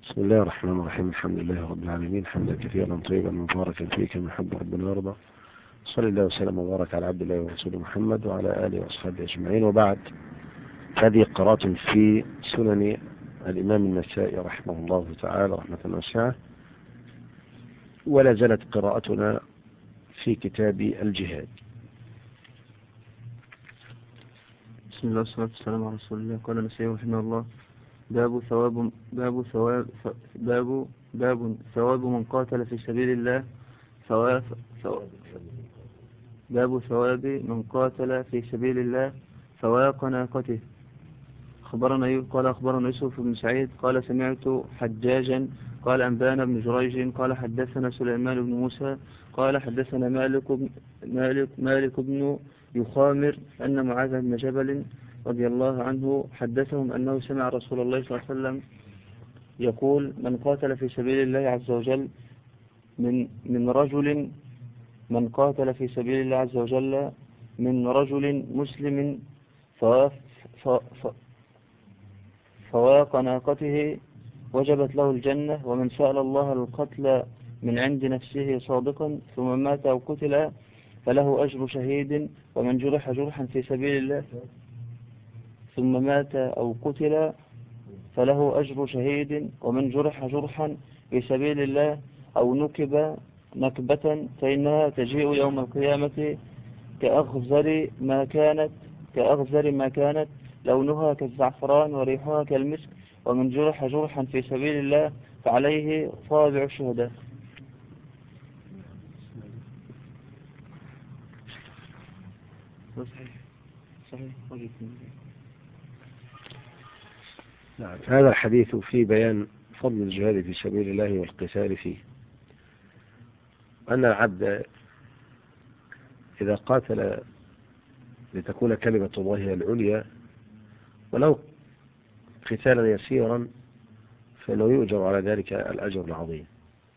بسم الله الرحمن الرحيم. الحمد لله رب العالمين، حمدا كثيرا طيبا مباركا فيه كما يحب ربنا ويرضى. صلى الله وسلم وبارك على عبد الله ورسوله محمد وعلى آله وأصحابه أجمعين، وبعد. هذه قراءة في سنن الإمام النسائي رحمه الله تعالى رحمة واسعة، ولا زالت قراءتنا في كتاب الجهاد. بسم الله والصلاة والسلام على رسول الله. قال النسائي رحمه الله: باب ثواب من قاتل في سبيل الله. باب ثواب من قاتل في سبيل الله فواق ناقته. قال أخبرنا يوسف بن سعيد قال سمعت حجاجا قال أنبانا بن جريج قال حدثنا سليمان بن موسى قال حدثنا مالك بن يخامر أن معاذ بن جبل رضي الله عنه حدثهم أنه سمع رسول الله صلى الله عليه وسلم يقول: من قاتل في سبيل الله عز وجل من قاتل في سبيل الله عز وجل من رجل مسلم فواق ناقته وجبت له الجنة، ومن سأل الله القتل من عند نفسه صادقا ثم مات أو قتل فله أجر شهيد، ومن جرح جرحا في سبيل الله ثم مات أو قتل فله أجر شهيد، ومن جرح جرحا في سبيل الله أو نكب نكبة فإنها تجيء يوم القيامة كأغزر ما كانت لونها كالزعفران وريحها كالمسك، ومن جرح جرحا في سبيل الله فعليه طابع الشهداء. صحيح. نعم. هذا الحديث في بيان فضل الجهاد في سبيل الله والقتال فيه، أن العبد إذا قاتل لتكون كلمة الله هي العليا ولو قتالا يسيرا فإنه يؤجر على ذلك الأجر العظيم.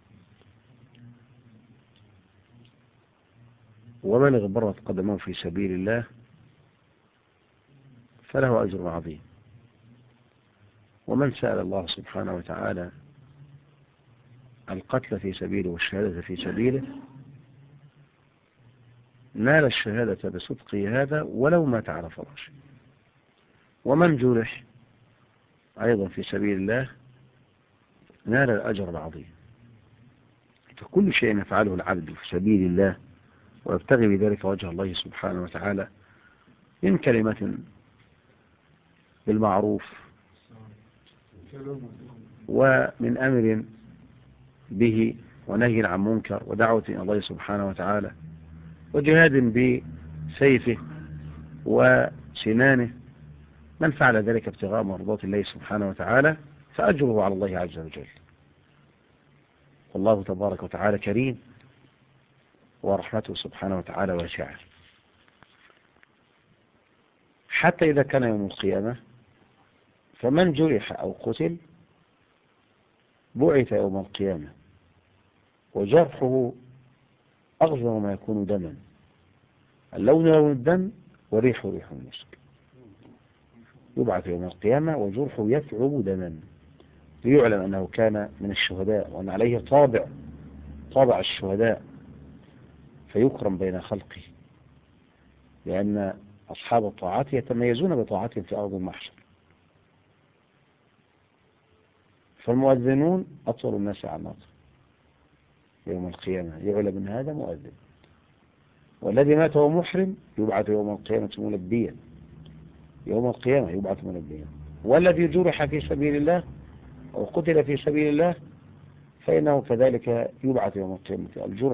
ومن اغبرت قدمه في سبيل الله فله أجر عظيم. ومن سأل الله سبحانه وتعالى القتل في سبيله والشهادة في سبيله نال الشهادة بصدقه هذا ولو مات على فراشه. ومن جرح أيضا في سبيل الله نال الأجر العظيم. فكل شيء يفعله العبد في سبيل الله ويبتغي بذلك وجه الله سبحانه وتعالى من كلمة بالمعروف ومن أمر به ونهي عن منكر ودعوة إلى الله سبحانه وتعالى وجهاد بسيفه وسنانه، من فعل ذلك ابتغاء مرضات الله سبحانه وتعالى فأجره على الله عز وجل. والله تبارك وتعالى كريم ورحمته سبحانه وتعالى واسعة، حتى إذا كان يوم القيامة فمن جرح أو قتل بعث يوم القيامة وجرحه أغزر ما يكون دما، اللون لون الدم وريح المسك. يبعث يوم القيامة وجرحه يثعب دما ليعلم أنه كان من الشهداء وأن عليه طابع الشهداء، فيكرم بين خلقه، لأن أصحاب الطاعات يتميزون بطاعتهم في أرض المحشر. فالمؤذنون أطول الناس أعناقا يوم القيامة، يعلم أن هذا مؤذن. والذي مات وهو محرم يبعث يوم القيامة ملبيا، يوم القيامة يبعث ملبيا. والذي جرح في سبيل الله أو قتل في سبيل الله فإنه كذلك يبعث يوم القيامة. الجرح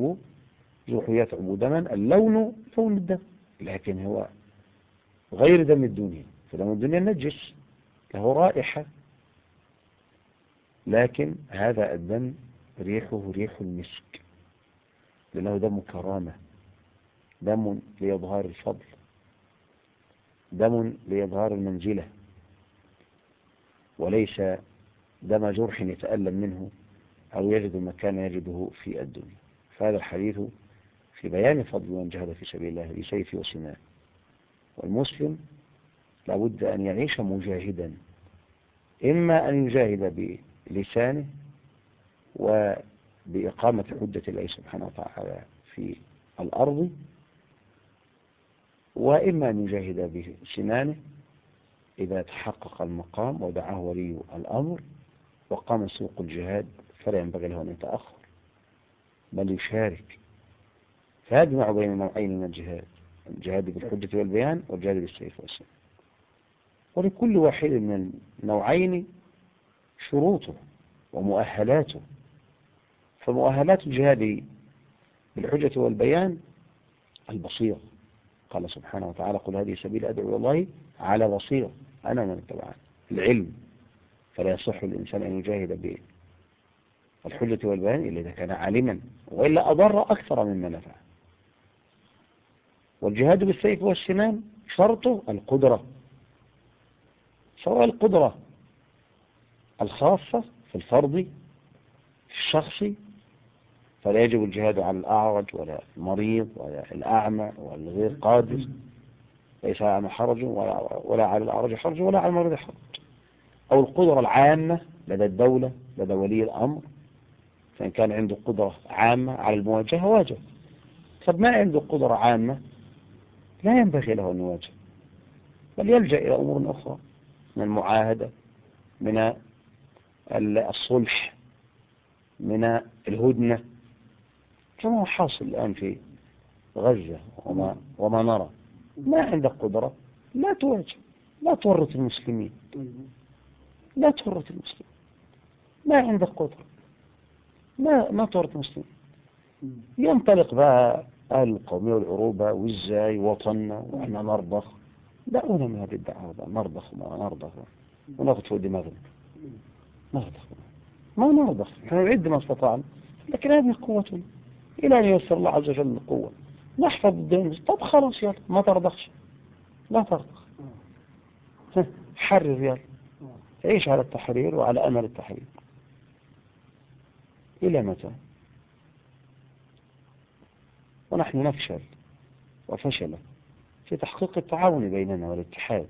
يثعب دما، اللون لون الدم، لكن هو غير دم الدنيا، فدم الدنيا نجس له رائحة، لكن هذا الدم ريحه ريح المسك، لأنه دم كرامة، دم لإظهار الفضل، دم لإظهار المنزلة، وليس دم جرح يتألم منه أو يجد مكان يجده في الدنيا. فهذا الحديث في بيان فضل من جهد في سبيل الله بسيف وسنان. والمسلم لابد أن يعيش مجاهدا، إما أن يجاهد بلسانه وبإقامة حجة الله سبحانه وتعالى في الأرض، وإما أن يجاهد بسنانه إذا تحقق المقام ودعاه ولي الأمر وقام سوق الجهاد، فلا ينبغي له أن يتأخر بل يشارك، فيجمع بين نوعين من الجهاد: الجهاد بالحجة والبيان والجهاد بالسيف والسنان. ولكل واحد من النوعين شروطه ومؤهلاته، فمؤهلات الجهاد بالحجة والبيان البصيرة، قال سبحانه وتعالى: قل هذه سبيل أدعو إلى الله على بصيرة أنا ومن اتبعني. العلم، فلا يصح الإنسان أن يجاهد بالحجة والبيان إلا إذا كان عالما، وإلا أضر أكثر مما نفع. والجهاد بالسيف والسنان شرطه القدرة، سواء القدرة الخاصة في الفرد في الشخصي، فلا يجب الجهاد على الأعرج ولا المريض ولا الأعمى ولا الغير قادر، ليس على حرج ولا على الأعرج حرج ولا على المريض حرج. أو القدرة العامة لدى الدولة لدى ولي الأمر، فإن كان عنده قدرة عامة على المواجهة واجه، فما عنده قدرة عامة لا ينبغي له أن يواجه، بل يلجأ إلى أمور أخرى من المعاهدة، من الصلح، من الهدنة، كما هو حاصل الآن في غزة وما نرى. ما عندك قدرة لا تواجه، لا تورط المسلمين، لا تورط المسلمين. ما عندك قدرة ما تورط المسلمين. ينطلق بقى أهل القومية والعروبة وإزاي وطننا وإحنا نرضخ. دعونا من هذه الدعوة بقى، نرضخ وما نرضخ وناخذ فوق دماغنا، نرضخ ما نرضخ، احنا نعد ما استطعنا، لكن هذه قوتنا إلى أن ييسر الله عز وجل القوة نحفظ الدين. طب خلاص يلا ما ترضخش، لا ترضخ، حرر يلا، عيش على التحرير وعلى أمل التحرير. إلى متى؟ ونحن نفشل وفشل في تحقيق التعاون بيننا والاتحاد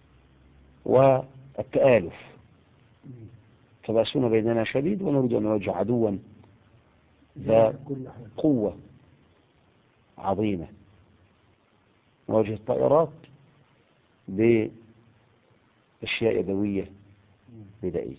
والتآلف، فبأسنا بيننا شديد ونريد أن نواجه عدوا ذا قوة عظيمة، نواجه الطائرات بأشياء يدوية بدائية.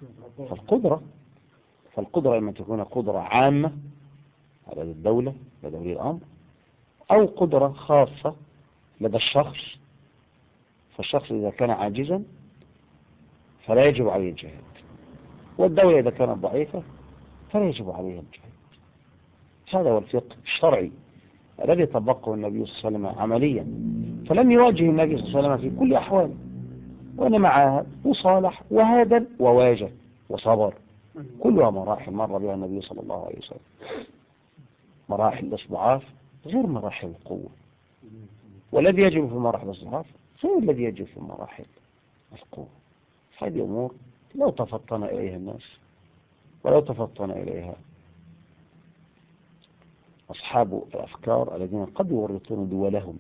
فالقدرة إما تكون قدرة عامة على الدولة لدى ولي الأمر، أو قدرة خاصة لدى الشخص، فالشخص إذا كان عاجزا فلا يجب عليه الجهاد، والدولة إذا كانت ضعيفة فلا يجب عليها الجهاد. هذا هو الفقه الشرعي الذي طبقه النبي صلى الله عليه وسلم عمليا، فلم يواجه النبي صلى الله عليه وسلم في كل أحواله، وإنما عاهد وصالح وهادن وواجه وصبر، كلها مراحل مر بها النبي صلى الله عليه وسلم، مراحل الاستضعاف غير مراحل القوة، والذي يجب في مراحل الاستضعاف غير الذي يجب في مراحل القوة. هذه أمور لو تفطن إليها الناس ولو تفطن إليها أصحاب الأفكار الذين قد يورطون دولهم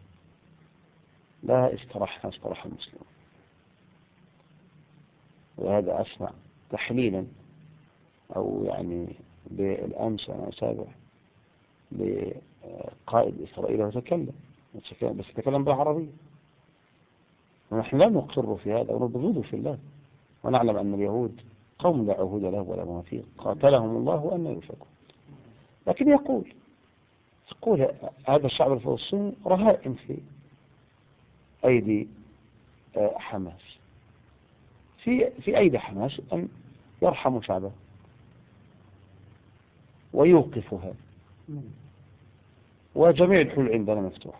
لا استراح المسلمون. وهذا أسمع تحليلا أو يعني بالأمس أنا أتابع لقائد إسرائيل وتكلم بس يتكلم بالعربية، ونحن لا نقر في هذا ونبغض في الله، ونعلم أن اليهود قوم لا عهود له ولا مواثيق قاتلهم الله وأن يفكون. لكن يقول هذا الشعب الفلسطيني رهائن في أيدي حماس، في أيدي حماس أن يرحموا شعبه ويوقفها، وجميع الحلول عندنا مفتوحة.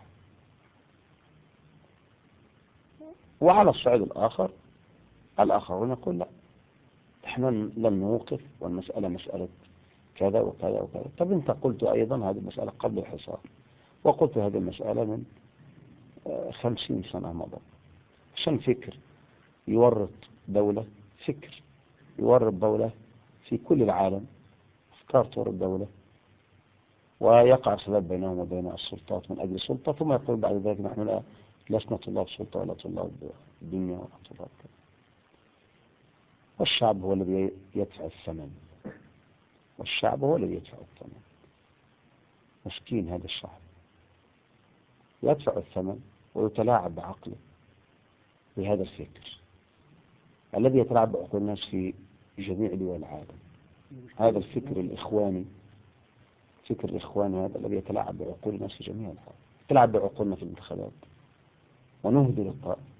وعلى الصعيد الآخر الآخرون يقول لا، احنا لن نوقف، والمسألة مسألة كذا وكذا وكذا. طب انت قلت أيضا هذه المسألة قبل الحصار، وقلت هذه المسألة من 50 سنة مضى، عشان فكر يورط دولة، فكر يورط دولة في كل العالم، أفكار تورط دولة، ويقع خلاف بينهم وبين السلطات من أجل سلطة، ثم يقول بعد ذلك نحن لسنا طلاب سلطة ولا طلاب الدنيا ولا طلاب كذا. والشعب هو الذي يدفع الثمن، والشعب هو الذي يدفع الثمن. مسكين هذا الشعب يدفع الثمن ويتلاعب بعقله بهذا الفكر الذي يتلاعب بعقول الناس في جميع دول العالم. هذا الفكر الإخواني، فكر الإخواني هذا الذي يتلاعب بعقول الناس في جميع العالم، يتلاعب بعقولنا في الانتخابات ونهدر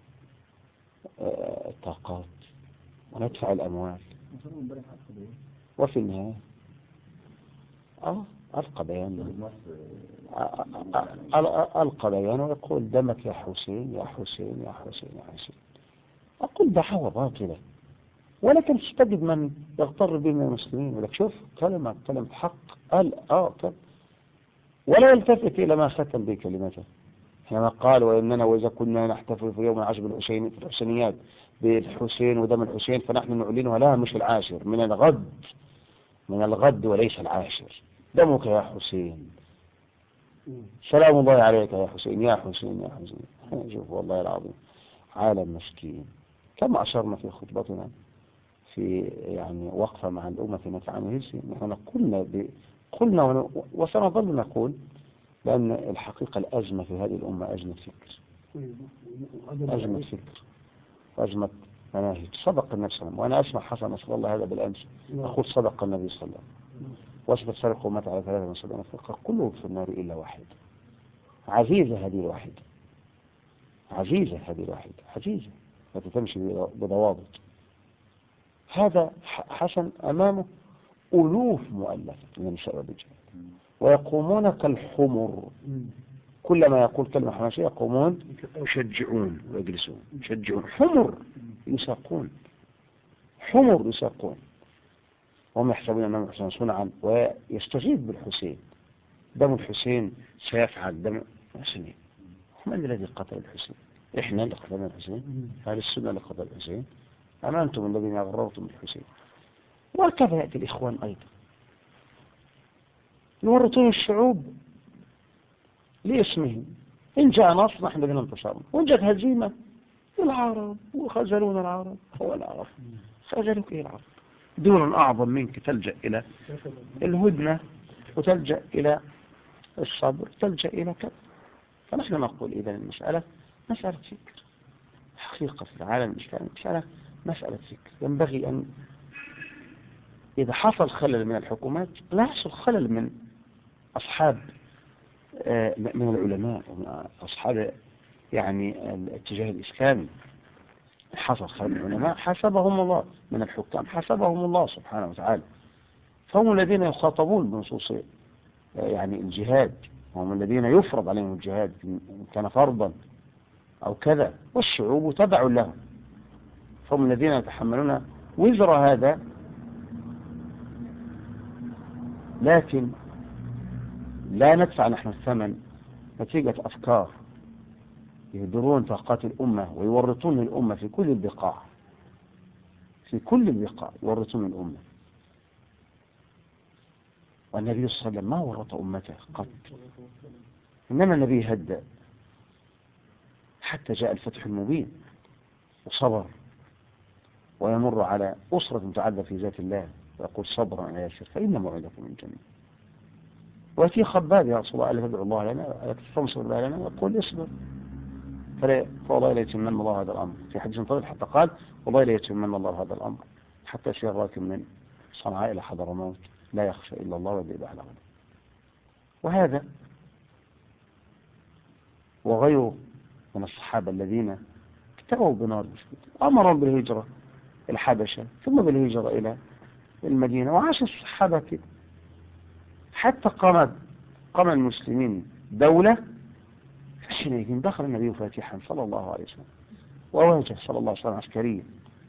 الطاقات وندفع الأموال، وفي النهاية ألقى بيان ويقول دمك يا حسين يا حسين يا حسين يا حسين. أقول دعوة باطلة، ولكن تجد من يغتر به من المسلمين يقول لك شوف كلمة حق قال ولا يلتفت إلى ما ختم به كلمته حينما قال وإننا وإذا كنا نحتفل في يوم العاشر بالحسين في الحسينيات بالحسين ودم الحسين فنحن نعلنها لها مش العاشر، من الغد وليس العاشر. دمك يا حسين، سلام الله عليك يا حسين يا حسين يا حسين. شوف والله العظيم عالم مسكين. كما أشرنا في خطبتنا في يعني وقفة مع الأمة في عام هيلسي، نحن قلنا وسنظل نقول لأن الحقيقة الأزمة في هذه الأمة أزمة فكر، أزمة مناهج. صدق النبي صلى الله عليه وسلم، وأنا أسمع حسن نصر الله هذا بالأمس أقول صدق النبي صلى الله عليه وسلم، وستفترق أمتي على 73 فرقة كلهم في النار إلا واحد. عزيزة هذه الواحدة، عزيزة فتتمشي بضوابط. هذا حسن أمامه ألوف مؤلفة من النساء والرجال ويقومون كالحمر، كلما يقول كلمة حماسية يقومون يشجعون ويجلسون، حمر يساقون وهم يحسبون أنهم يحسنون صنعا ويستجيب بالحسين. دم الحسين سيفعل دم الحسين. من الذي قتل الحسين؟ إحنا اللي قتلنا الحسين؟ هذه السنة اللي قتل الحسين؟ أم أنتم الذين غررتم بالحسين؟ وهكذا يأتي الإخوان أيضا يورطون الشعوب لاسمهم. إن جاء نصر نحن بنا انتصارنا، وإن جاءت هزيمة العرب وخزلون العرب. هو العرب خزلوك إيه العرب؟ دون أعظم منك تلجأ إلى الهدنة وتلجأ إلى الصبر تلجأ إلى كذا. فنحن نقول إذا المسألة مسألة فكر حقيقة في العالم الإسلامي، مسألة فكر. ينبغي أن إذا حصل خلل من الحكومات لا يحصل خلل من أصحاب من العلماء ومن أصحاب يعني الاتجاه الإسلامي. حصل خلل من العلماء حسبهم الله، من الحكام حسبهم الله سبحانه وتعالى، فهم الذين يخاطبون بنصوص يعني الجهاد، هم الذين يفرض عليهم الجهاد إن كان فرضا أو كذا، والشعوب تبع لهم، فهم الذين يتحملون وزر هذا. لكن لا ندفع نحن الثمن نتيجة أفكار يهدرون طاقات الأمة ويورطون الأمة في كل البقاع، يورطون الأمة. والنبي صلى الله عليه وسلم ما ورط أمته قط، إنما النبي هدأ حتى جاء الفتح المبين وصبر، ويمر على أسرة متعددة في ذات الله ويقول صبرا يا ياسر فإن موعدكم من جنة. ويأتي خباب يا رسول الله ألا تدعو الله لنا تنصر الله لنا، ويقول اصبر فوالله لا يتمنى الله هذا الأمر. في حديث طويل حتى قال والله لا يتمنى الله هذا الأمر حتى يسير راكب من صنعاء إلى حضرموت لا يخشى إلا الله ويذهب على غنم. وهذا وغيره من الصحابة الذين اكتووا بنار أمرهم بالهجرة إلى الحبشة ثم بالهجرة إلى المدينة، وعاش الصحابة كده حتى قام المسلمين دولة. حينئذ دخل النبي فاتحا صلى الله عليه وسلم وواجه صلى الله عليه وسلم عسكريا.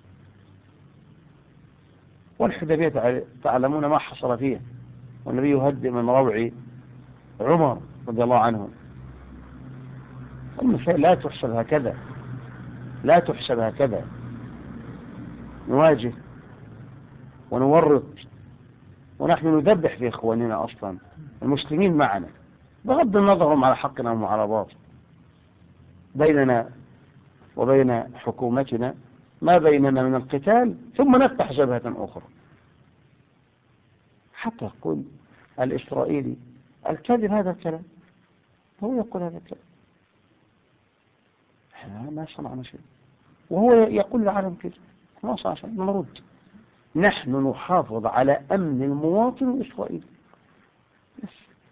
والحديبية تعلمون ما حصل فيها، والنبي يهدئ من روع عمر رضي الله عنه. المسائل لا تحسب هكذا نواجه ونورط ونحن نذبح في إخواننا أصلا المسلمين معنا بغض النظر هم على حقنا وعلى باطل. بيننا وبين حكومتنا ما بيننا من القتال ثم نفتح جبهة أخرى. حتى يقول الإسرائيلي الكذب هذا الكلام، هو يقول هذا الكلام، احنا ما صنعنا شيء، وهو يقول العالم كده ما صنع شيء. نرد، نحن نحافظ على أمن المواطن الإسرائيلي بس،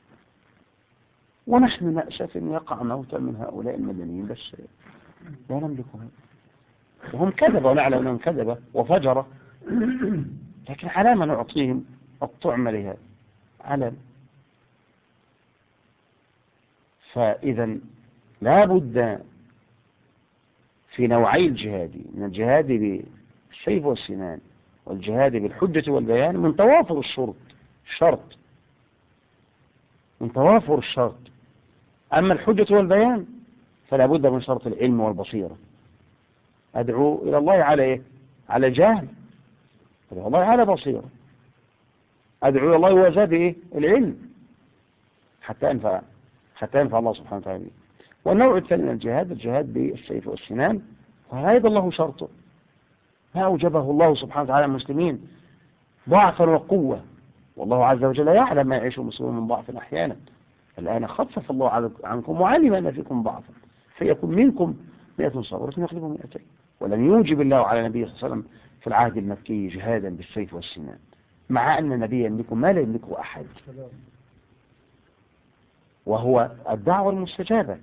ونحن نأسف أن يقع موتا من هؤلاء المدنيين، بس لا نملك هذا. وهم كذبوا ونعلم أنهم كذبوا وفجروا، لكن على ما نعطيهم الطعم لهذا علم. فإذا لا بد في نوعي الجهاد، من الجهاد بالسيف والسنان والجهاد بالحجة والبيان، من توافر الشرط، من توافر الشرط. أما الحجة والبيان فلا بد من شرط العلم والبصيرة. أدعو إلى الله على إيه؟ على جهل، أدعو الله على بصيرة، أدعو إلى الله وزاد إيه؟ العلم، حتى ينفع الله سبحانه وتعالى. والنوع الثاني من الجهاد بالسيف والسنان، وهذا الله شرطه، ما أوجبه الله سبحانه وتعالى المسلمين ضعفا وقوة، والله عز وجل يعلم ما يعيش المسلمون من ضعف أحيانا. الآن خفف الله عنكم وعلم أن فيكم ضعفا، فيكون منكم 100 صابرة يغلبوا 200. ولم يوجب الله على النبي صلى الله عليه وسلم في العهد المكي جهادا بالسيف والسنان، مع أن النبي يملك ما لا يملكه أحد، وهو الدعوة المستجابة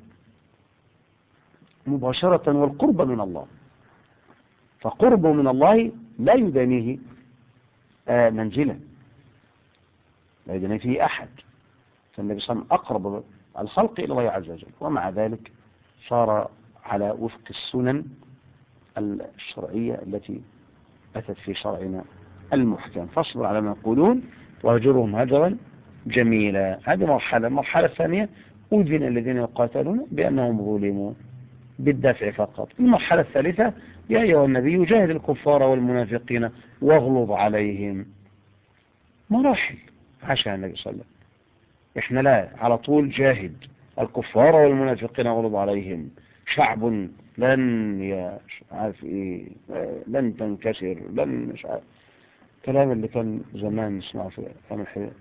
مباشرة والقرب من الله. فقربه من الله لا يدانيه منزلا، لا يدانيه فيه أحد. فالنبي صلى الله عليه وسلم أقرب الخلق إلى الله عز وجل، ومع ذلك صار على وفق السنن الشرعية التي أتت في شرعنا المحكم. فاصبر على ما يقولون واهجرهم هجرا جميلا. هذه مرحلة. المرحلة الثانية أذن الذين يقاتلون بأنهم ظلموا بالدفع فقط. المرحلة الثالثة يا أيها النبي جاهد الكفار والمنافقين واغلظ عليهم. مراحل عاشها النبي صلى الله عليه وسلم. احنا لا على طول جاهد الكفار والمنافقين واغلظ عليهم، شعب لن عارف ايه، لن تنكسر، لن مش عارف الكلام اللي كان زمان نسمعه في ايام الحياة.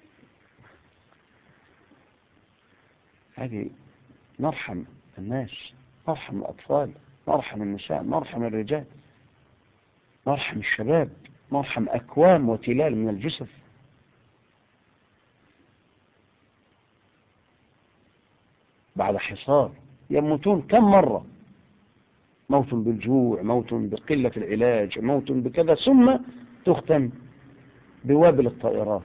هذه نرحم الناس، نرحم الأطفال، نرحم النساء، نرحم الرجال، نرحم الشباب، نرحم أكوام وتلال من الجسف. بعد حصار يموتون كم مرة، موت بالجوع، موت بقلة العلاج، موت بكذا، ثم تختم بوابل الطائرات.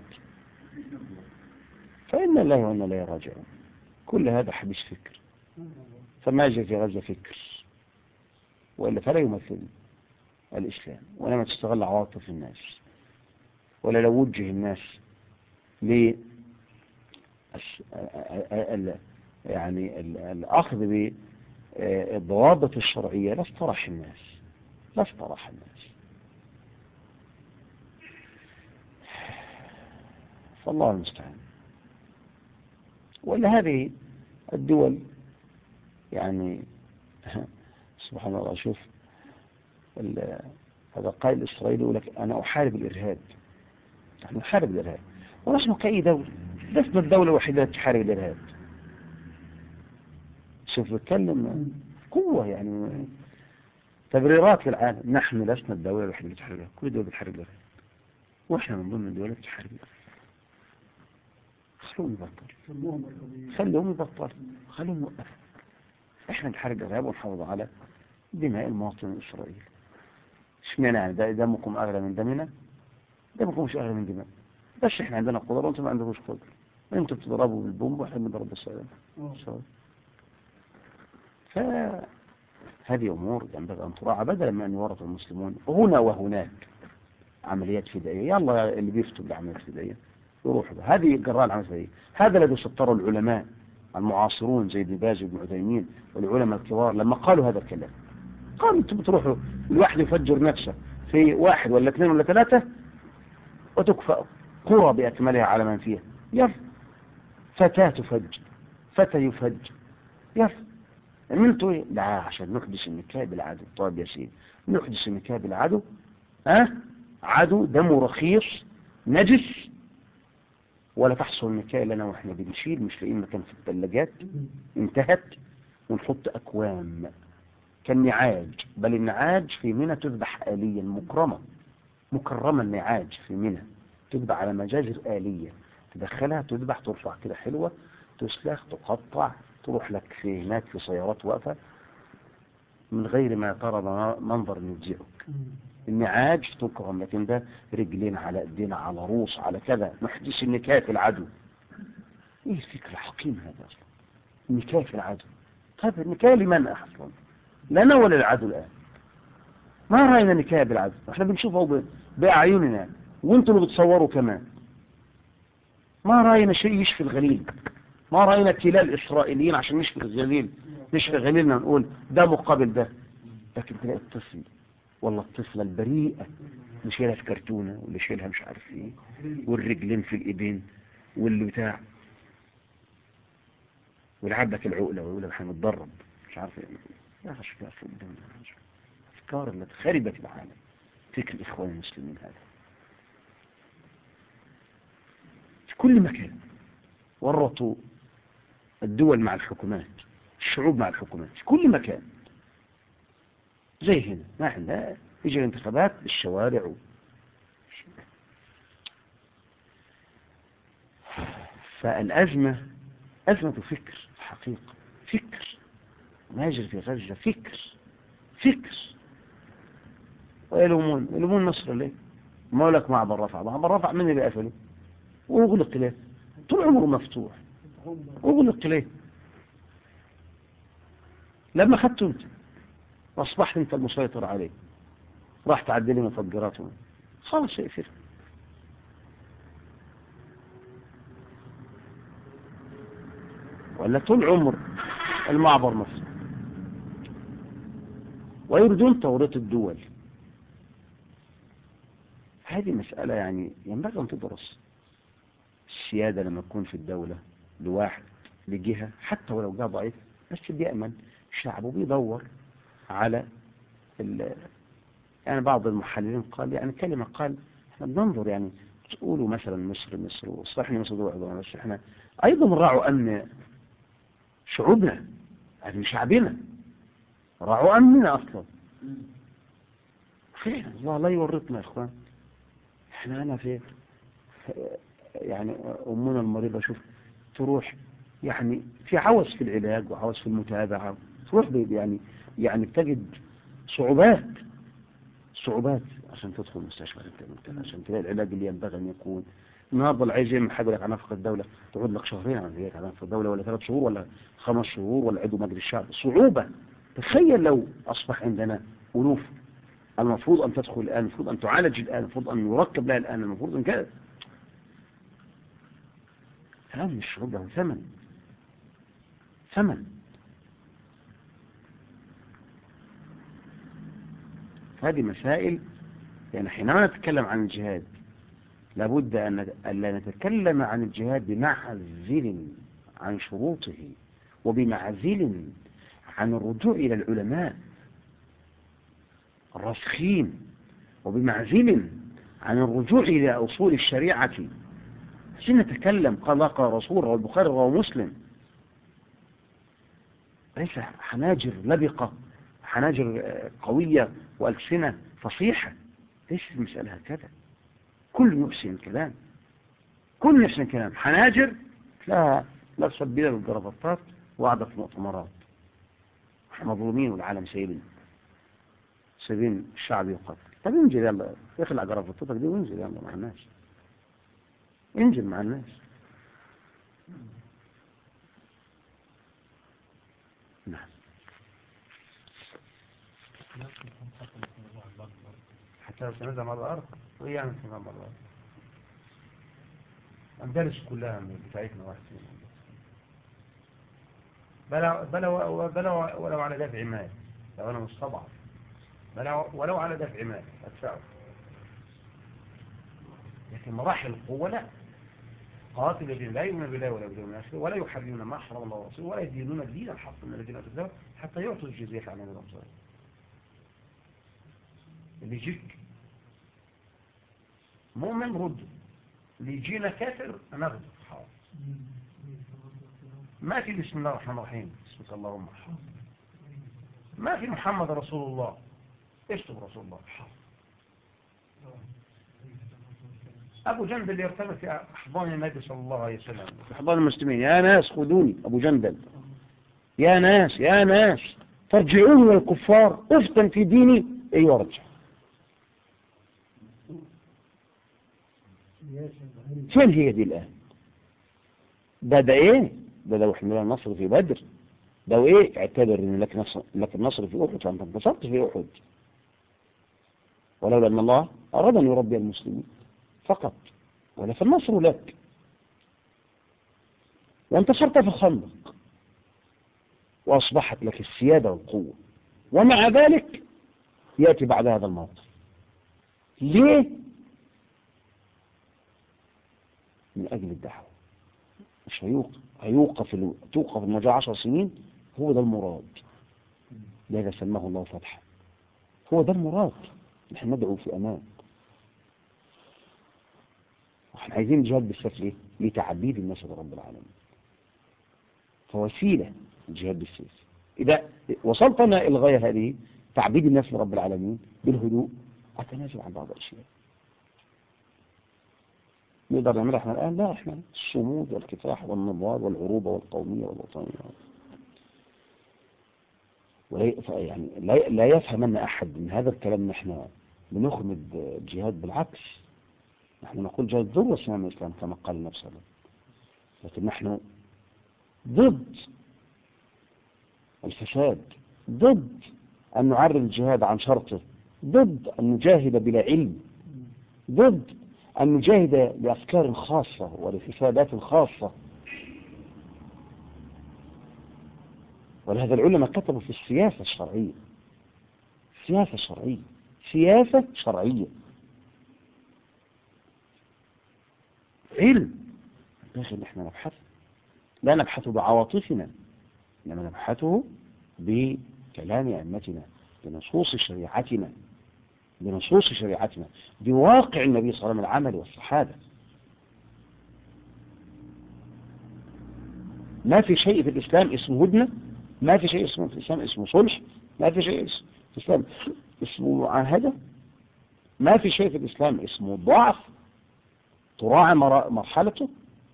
فإن الله وإنا إليه راجعون. كل هذا حبيس فكر، فما يجري في غزة فكر، وإلا فلا يمثل الإسلام، ولما تستغل عواطف الناس، ولا لو وجه الناس يعني الأخذ بالضوابط الشرعية لاستراح الناس، فالله المستعان. ولا هذه الدول يعني سبحان الله. شوف هذا قائد إسرائيل يقول لك أنا أحارب الإرهاب، نحن نحارب الإرهاب، ونحن كأي دولة لسنا الدولة الوحيدة التي تحارب الإرهاب. شوف بتكلم قوة، يعني تبريرات للعالم. نحن لسنا الدولة الوحيدة التي تحارب الإرهاب، كل دولة بتحارب الإرهاب، وإحنا من ضمن الدول التي تحارب الإرهاب. خلوهم يبطلوا، خلوهم يوقفوا. إحنا نحارب الإرهاب ونحافظ على دماء المواطن الإسرائيلي. اشمعنى يعني دمكم أغلى من دمنا؟ دمكم مش أغلى من دماء، بس إحنا عندنا قدرة وأنتم ما عندكوش قدرة. أنتم بتضربوا بالبومب وإحنا بنضرب بالسلام. فهذه أمور ينبغي أن تراعى، بدلا من أن يورط المسلمون هنا وهناك عمليات فدائية. يلا اللي بيفتوا بعمليات فدائية يروحوا، هذه جراء العمليات الفدائية. هذا الذي سطروا العلماء المعاصرون زي ابن باز وابن عثيمين والعلماء الكبار لما قالوا هذا الكلام. قالوا انتم بتروحوا الواحد يفجر نفسه في 1 ولا 2 ولا 3 وتكفأ قرى بأكملها على من فيها. يلا فتاة تفجر، فتى يفجر، يلا عملتوا ايه؟ لا عشان نقدس النكاح بالعدل. طيب يا سيدي، نحدث النكاح بالعدو، عدو دمه رخيص نجس، ولا تحصل النكاح لنا واحنا بنشيل مش لاقيين مكان في الثلاجات انتهت، ونحط اكوام كالنعاج. بل النعاج في منى تذبح آليا مكرمة النعاج في منى تذبح على مجازر آلية، تدخلها تذبح ترفع كده حلوة، تسلخ تقطع، تروح لك في هناك في سيارات واقفة من غير ما ترى منظر يفزعك. النعاج تكرم، لكن ده رجلين على ايدينا على روس على كذا، نحدث النكاح في العدو. ايه الفكر الحكيم هذا اصلا؟ النكاح في العدو. طيب النكاح لمن اصلا؟ لنا ولا للعدو الان؟ ما راينا النكاح بالعدو؟ احنا بنشوفه باعيننا وانتم اللي بتصوروا كمان. ما راينا شيء يشفي الغليل، ما راينا تلال اسرائيليين عشان نشفي الغليل، نشفي غليلنا نقول ده مقابل ده. لكن تلاقي الطفل والله الطفلة البريئة اللي شايلها في كرتونة واللي شايلها مش عارف ايه، والرجلين في الايدين واللي بتاع، ولعبك العقلة ويقول احنا متدرب مش عارف ايه. يا اخي شكلها في الدنيا افكار التي خربت العالم. فكر الاخوان المسلمين هذا في كل مكان، ورطوا الدول مع الحكومات، الشعوب مع الحكومات في كل مكان. زي هنا ما احنا يجي الانتخابات بالشوارع فالأزمة أزمة فكر الحقيقة، فكر ما يجري في غزة، فكر ويلومون مصر ليه؟ ما لك معبر رفع من اللي قفله وأغلق ليه؟ طول عمره مفتوح أغلق ليه؟ لما خدت انت واصبحت انت المسيطر عليه راح تعدلي مفجراته خلاص يقفل. ولا طول عمر المعبر مفتوح ويريدون توريط الدول. هذه مسألة يعني ينبغي أن تدرس. السيادة لما تكون في الدولة لواحد لجهة حتى ولو جاء ضعيف بس بيأمن شعبه بيدور على يعني بعض المحللين قال يعني كلمة قال احنا بننظر يعني تقولوا مثلا مصر وصحيح مصر دول بس احنا أيضا نراعوا أمن شعوبنا يعني شعبنا، راعوا أمننا أصلا. خير الله لا يورطنا يا إخوان. احنا أنا في يعني أمنا المريضة شوف تروح يعني في عوز في العلاج وعوز في المتابعة، تروح يعني بتجد صعوبات عشان تدخل المستشفى عشان تلاقي العلاج اللي ينبغي أن يكون. النهارده العايز يعمل حاجة لك على نفقة الدولة تقعد لك شهرين على نفقة الدولة ولا 3 شهور ولا 5 شهور ولا عضو مجلس الشعب، صعوبة. تخيل لو أصبح عندنا ألوف المفروض أن تدخل الآن، المفروض أن تعالج الآن، المفروض أن يركب لها الآن، المفروض أن كذا. كلام الشعوب له ثمن. هذه مسائل يعني حينما نتكلم عن الجهاد لابد أن لا نتكلم عن الجهاد بمعزل عن شروطه وبمعزل عن الرجوع إلى العلماء الراسخين وبمعزل عن الرجوع إلى أصول الشريعة. عشان نتكلم قال رسول رواه البخاري رواه مسلم، ليس حناجر لبقة حناجر قوية وألسنة فصيحة، ليس المسألة هكذا. كل يحسن كلام حناجر لا سبيلة بالجرافطات وقعدة في مؤتمرات مظلومين والعالم سايبين الشعب يقتل. طب انزل يلا اخلع جرافطتك دي وانزل يلا مع الناس، انزل مع الناس. نعم حتى لو تنزل على الأرض وإيه يعني تنزل على الأرض؟ أندلس كلها بتاعتنا واحد بلا ولو على دافع مال، لو أنا مستضعف ولو على دافع مال أدفعه. لكن مراحل القوة لا، قاتل الذين لا يؤمنون بالله ولا باليوم الآخر ولا يحرمون ما حرم الله ورسوله ولا يدينون دين الحق من الذين أوتوا الكتاب حتى يعطوا الجزية عن يد صاغرة. اللي يجيك مؤمن رده، اللي يجينا كافر ناخده. حاضر. ما في بسم الله الرحمن الرحيم بسمك اللهم حاضر. ما في محمد رسول الله اشتم رسول الله. حاضر. أبو جندل يرتبط في أحضان النبي صلى الله عليه وسلم، في أحضان المسلمين، يا ناس خذوني. أبو جندل يا ناس يا ناس ترجعوني من الكفار افتن في ديني. ايوه رجع. فين هي دي الآن؟ ده ايه؟ ده لو احنا النصر في بدر، ده ايه؟ اعتبر ان لك النصر في احد فانت انتصرت في احد، ولولا ان الله اراد ان يربي المسلمين فقط، ولا فالنصر لك، وانتصرت في الخندق واصبحت لك السيادة والقوة، ومع ذلك يأتي بعد هذا الموقف. ليه؟ من أجل الدعوة. مش توقف المجاعة 10 سنين. هو ده المراد، لذا سماه الله فتحا. هو ده المراد. نحن ندعو في أمان، واحنا عايزين الجهاد بالسيف ليه؟ لتعبيد الناس لرب العالمين، فوسيلة الجهاد بالسيف. إذا وصلتنا الغاية هذه، تعبيد الناس لرب العالمين بالهدوء، أتنازل عن بعض الأشياء. نقدر نعملها احنا الآن؟ لا، احنا الصمود والكفاح والنضال والعروبة والقومية والوطنية. يعني لا يفهمن أحد من هذا الكلام نحن بنخمد الجهاد. بالعكس، نحن نقول جهاد ذروة سنام الإسلام كما قال النبي صلى الله عليه وسلم، لكن نحن ضد الفساد، ضد أن نعرض الجهاد عن شرطه، ضد أن نجاهد بلا علم، ضد أن نجاهد لأفكار خاصة ولحسابات خاصة. ولهذا العلماء كتبوا في السياسة الشرعية، سياسة شرعية، سياسة شرعية، علم ينبغي ان احنا نبحث، لا نبحث بعواطفنا، انما نبحثه بكلام ائمتنا، بنصوص شريعتنا، بواقع النبي صلى الله عليه وسلم العمل والصحابة. ما في شيء في الإسلام اسمه هدنة، ما في شيء اسمه في الإسلام اسمه صلح، ما في شيء في الإسلام اسمه معاهدة، ما في شيء في الإسلام اسمه ضعف تراعي مرحلته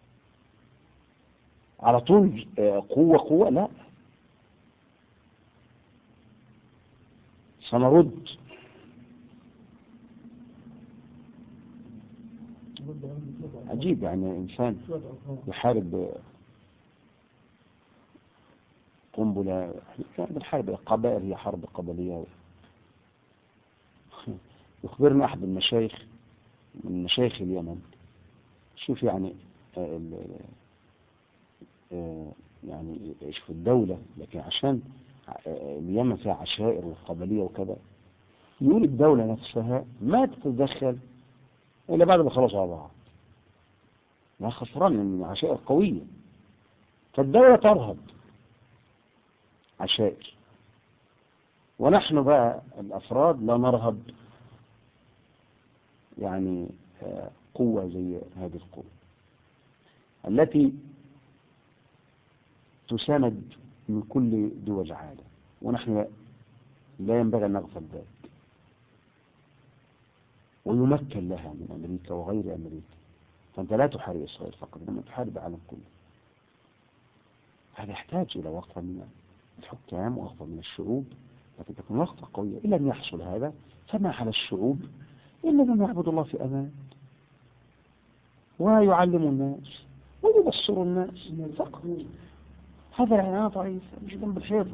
على طول قوة. لا، سنرد. عجيب يعني إنسان يحارب قنبلة، الحرب القبائل هي حرب قبلية. يخبرنا أحد المشايخ من مشايخ اليمن، شوف يعني يعني ايش في الدولة، لكن عشان اليمن فيها عشائر وقبلية وكذا، يقول الدولة نفسها ما تتدخل إلا بعد ما خلصوا على بعض، ما خسران من عشائر قوية، فالدولة ترهب عشائر، ونحن بقى الأفراد لا نرهب يعني قوة زي هذه القوة التي تساند من كل دول العالم، ونحن لا ينبغي أن نغفل ذلك، ويمكن لها من أمريكا وغير أمريكا. فأنت لا تحارب إسرائيل فقط، إنما تحارب العالم كله. هذا يحتاج إلى وقفة من الحكام ووقفة من الشعوب، لكن تكون وقفة قوية. إن لم يحصل هذا فما على الشعوب إلا أن يعبدوا الله في أمان، ويعلموا الناس ويبصروا الناس فقط. هذا العناية ضعيف، مش جنب الحيطة.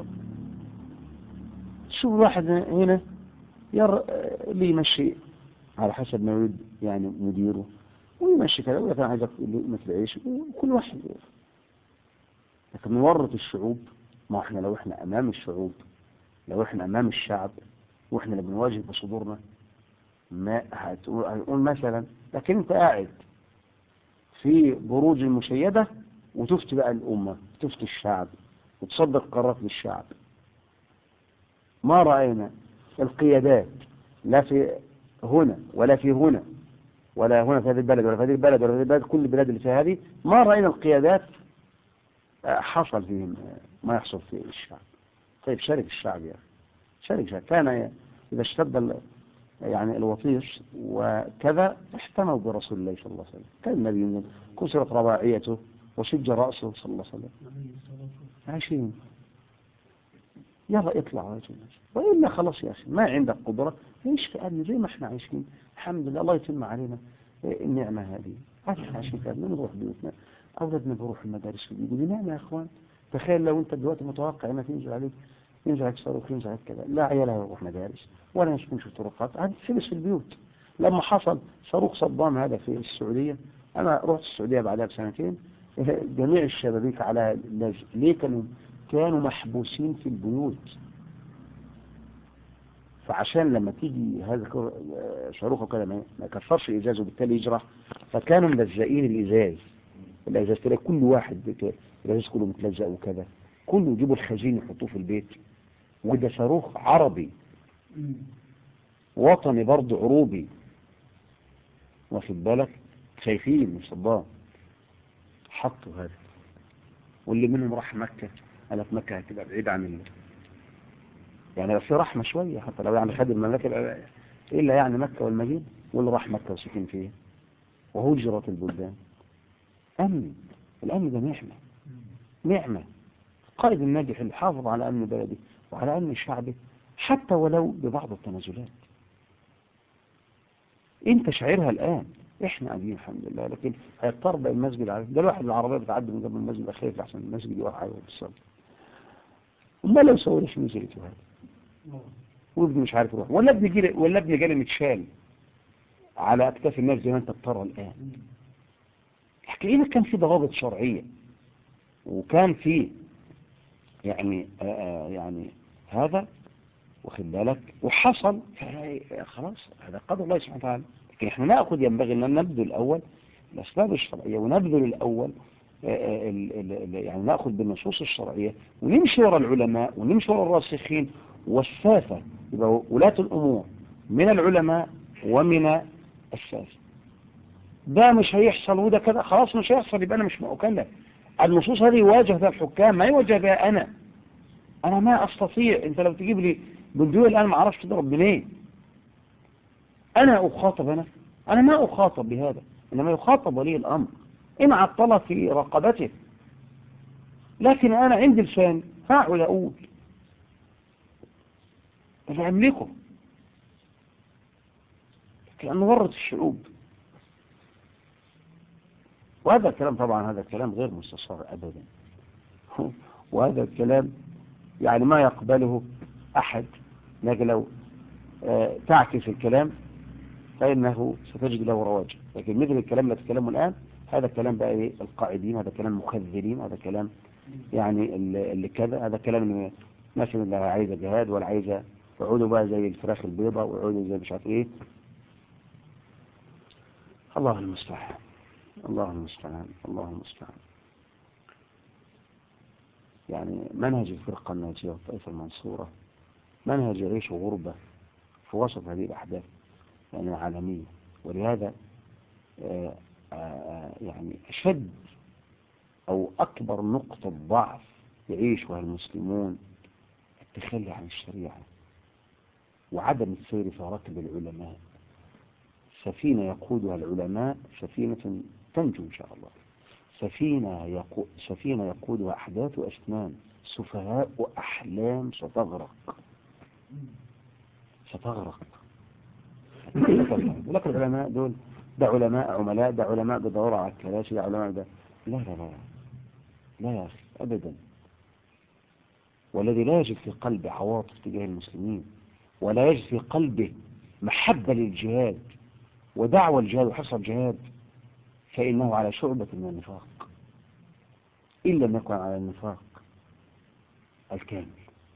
شوف الواحد هنا اللي يمشي على حسب ما يريد يعني مديره، ويمشي كذا، ولا كان عايزك مثل عيش، وكل واحد. لكن نورط الشعوب، ما احنا لو احنا امام الشعوب، لو احنا امام الشعب واحنا اللي بنواجه بصدورنا، ما هتقول مثلا، لكن انت قاعد في بروج المشيدة وتفتي بقى الامة، تفتي الشعب وتصدر قرارات للشعب. ما رأينا القيادات لا في هنا ولا في هنا ولا هنا في هذه البلد ولا في هذه البلد ولا في هذه البلد، كل البلاد اللي فيها هذه ما رأينا القيادات حصل فيهم ما يحصل في الشعب. طيب شارك الشعب يا أخي، شارك الشعب. كان إذا اشتد يعني الوطيس وكذا احتموا برسول الله صلى الله عليه وسلم، كان النبي كسرت رباعيته وشج رأسه صلى الله عليه وسلم. عايشين يلا اطلع يا جماعة، وإلا خلاص يا أخي ما عندك قدرة عيش في أمن زي ما احنا عايشين. الحمد لله الله يتم علينا النعمة هذه. احنا عايشين في أمن، نروح بيوتنا، أولادنا بيروحوا المدارس بيقولوا نعمة يا إخوان. تخيل لو أنت دلوقتي متوقع أنك ينزل عليك صاروخ، ينزل عليك كذا، لا عيالها يروح مدارس ولا يسكنش في طرقات، هتحبس في البيوت. لما حصل صاروخ صدام هذا في السعودية، أنا رحت السعودية بعدها بسنتين، جميع الشبابيك على اللجء. ليه؟ كانوا محبوسين في البيوت. فعشان لما تيجي هذا صاروخ وكذا ما كسرش الإزاز وبالتالي يجرح، فكانوا ملزقين الإزاز تلاقي كل واحد الإزاز كله متلزق وكذا، كله يجيبوا الخزين يحطوه في البيت. وده صاروخ عربي وطني برضه عروبي، واخد بالك، خايفين من صدام. حطوا هذا، واللي منهم راح مكة، قال في مكة هتبقى بعيد عن يعني في رحمة شوية، حتى لو يعني خد المملكة إلا يعني مكة والمدينة، واللي راح مكة وسكن فيه وهجرت البلدان. أمن، الأمن ده نعمة. قائد الناجح اللي حافظ على أمن بلده وعلى أمن شعبه حتى ولو ببعض التنازلات. انت شاعرها الآن، احنا قاعدين الحمد لله، لكن هيضطر بقى المسجد عليه ده. الواحد العربية بتعدي من قبل المسجد خايف لحسن المسجد يقع عليه بالصبر. وما لو يصورش نزلته هذا وابني مش عارف يروح، ولا ابني جالي متشال على اكتاف الناس زي ما انت بترى الآن. حكينا كان في ضوابط شرعية، وكان في يعني يعني هذا واخد بالك، وحصل خلاص هذا قدر الله سبحانه وتعالى. لكن احنا نأخذ، ينبغي ان نبذل الأول الأسباب الشرعية، ونبذل الأول يعني نأخذ بالنصوص الشرعية، ونمشي وراء العلماء ونمشي وراء الراسخين والساسة. يبقى ولاة الأمور من العلماء ومن الساسة. ده مش هيحصل وده كذا، خلاص مش هيحصل، يبقى أنا مش مكلف. النصوص هذه يواجه بها الحكام، ما يواجه بها أنا ما أستطيع. أنت لو تجيب لي بندوية الآن ما أعرفش تضرب منين. أنا أخاطب، أنا ما أخاطب بهذا، إنما يخاطب ولي الأمر إن عطل في رقبته. لكن أنا عندي لسان هقعد أقول اللي أملكه، لأن ورط الشعوب. وهذا الكلام طبعا هذا الكلام غير مستصار أبدا، وهذا الكلام يعني ما يقبله أحد. لكن لو تعكس الكلام فإنه ستجد له رواج. لكن مثل الكلام اللي تكلمه الآن، هذا الكلام بقى إيه؟ القاعدين، هذا كلام مخذلين، هذا كلام يعني اللي كذا، هذا كلام الناس اللي عايزة جهاد ولا عايزة يقعدوا بقى زي الفراخ البيضاء ويقعدوا زي مش عارف إيه. الله المستعان، الله المستعان، الله المستعان. يعني منهج الفرقة الناجية والطائفة المنصورة منهج يعيش غربة في وسط هذه الأحداث يعني العالمية. ولهذا يعني أشد أو أكبر نقطة ضعف يعيشها المسلمون التخلي عن الشريعة وعدم السير في ركب العلماء. سفينة يقودها العلماء سفينة تنجو إن شاء الله. سفينة يقودها أحداث أسنان سفهاء وأحلام ستغرق. لكن العلماء دول ده علماء عملاء، ده علماء بدورة على الكراسي، ده علماء ده. لا لا لا لا يا أخي أبدا. والذي لا يجد في قلبه عواطف تجاه المسلمين ولا يجد في قلبه محبة للجهاد ودعوة الجهاد وحرص الجهاد فإنه على شعبة من النفاق، إن لم يكن على النفاق الكامل.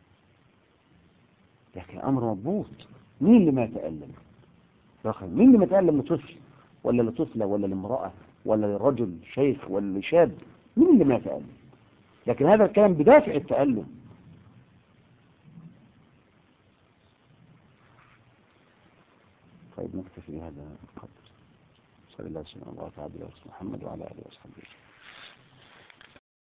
لكن أمر مضبوط. مين اللي ما يتألم؟ مين اللي ما يتألم؟ لطفل ولا لطفلة ولا لامرأة ولا لرجل شيخ ولا لشاب؟ مين اللي ما يتألم؟ لكن هذا الكلام بدافع التألم. طيب نكتفي بهذا القدر. صلى الله وسلم على محمد وعلى آله وصحبه.